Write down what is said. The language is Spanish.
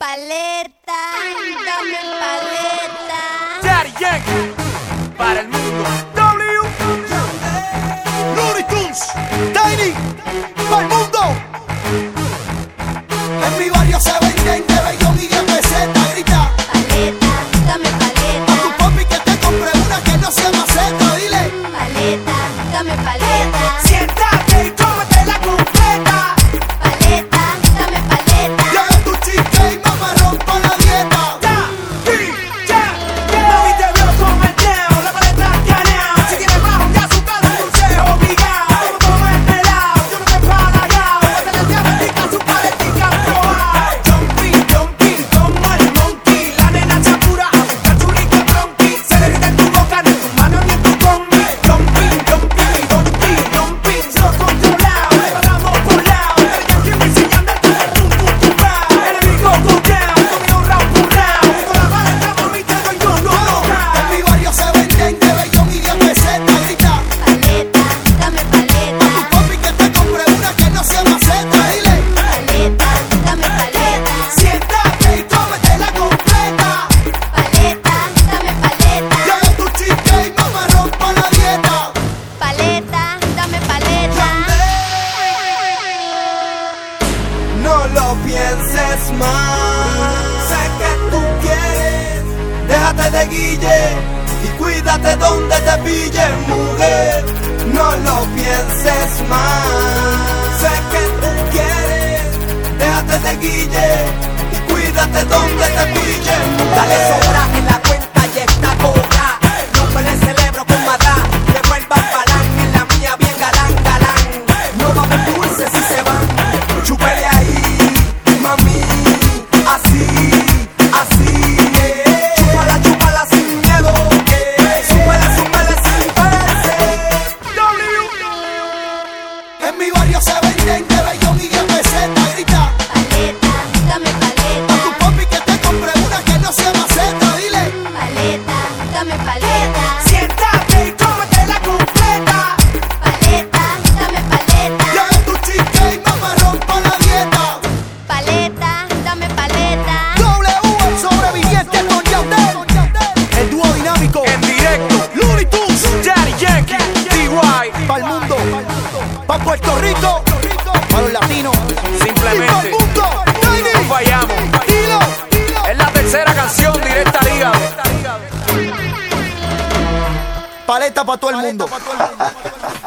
paleta, dame paleta. Daddy Yankee, para el mundo. Looney Tunes, Tiny, para el mundo. En mi barrio se venden de bellón y de peseta. Grita, Paleta, dame paleta. a tu papi que te compre una que no sea maceta. Dile, Paleta, dame paleta. Siéntate y cómetela completa. Paleta, dame paleta. llega tu chica y mamá rompa la dieta. Mami, te veo con el neo, la paleta escaneado. Si tienes bajo ya su cara, dulce obligado. Como el pelado, yo no te he palagado. Hasta la diabetica, su paletica probada. Jumping, jumping, como el monkey. La nena chapura, a buscar churrique bronqui. Se le grita en tu boca, ni en tu mano ni en tu combi. Jumping, jumping, jumping, jumping. Sos controlado, le paramos por lado. El Yankee me enseñando el tum tum tum tum. Enemigo go down, conmigo round por round. Con la paleta, mami, te doy no, no, no. En mi barrio se venden de bellón y de peseta. Grita, Paleta, dame a paleta. tu papi que te compre una que no sea maceta. Dile, Paleta, dame paleta. siéntate y cómetela completa. Paleta, dame paleta. llega tu chica y mamá rompa la dieta. Paleta, dame paleta. No lo pienses más. Sé que tú quieres. Déjate de guille y cuídate donde te pille, mujer. No lo pienses más. Sé que tú quieres. Déjate de guille y cuídate donde te pille, mujer. Dale sobra en la cuenta y está cobra. No me celebro con madá. Que vuelvan palán en la mía bien galán, galán. No va a haber dulces si se van. Chúpele ahí, mami. Así, así. Chúpala sin miedo. Súbele sin pararse. En mi barrio se venden de bellón y de peseta. Grita, Paleta, dame a tu paleta. papi que te compre una que no sea maceta. Dile, Paleta, dame paleta. Siéntate y cómetela completa. Paleta, dame paleta. llega tu chica y mamá rompa la dieta. Paleta, dame paleta. W, el sobreviviente con Yandel. El dúo dinámico. En directo, Looney Tunes. Daddy Yankee, DY. Para el mundo. Para Puerto Rico. Para los latinos. Simplemente. Y para el mundo. Tiny. No fallamos. Dilo. Es la tercera canción directa al hígado. Paleta para todo el mundo.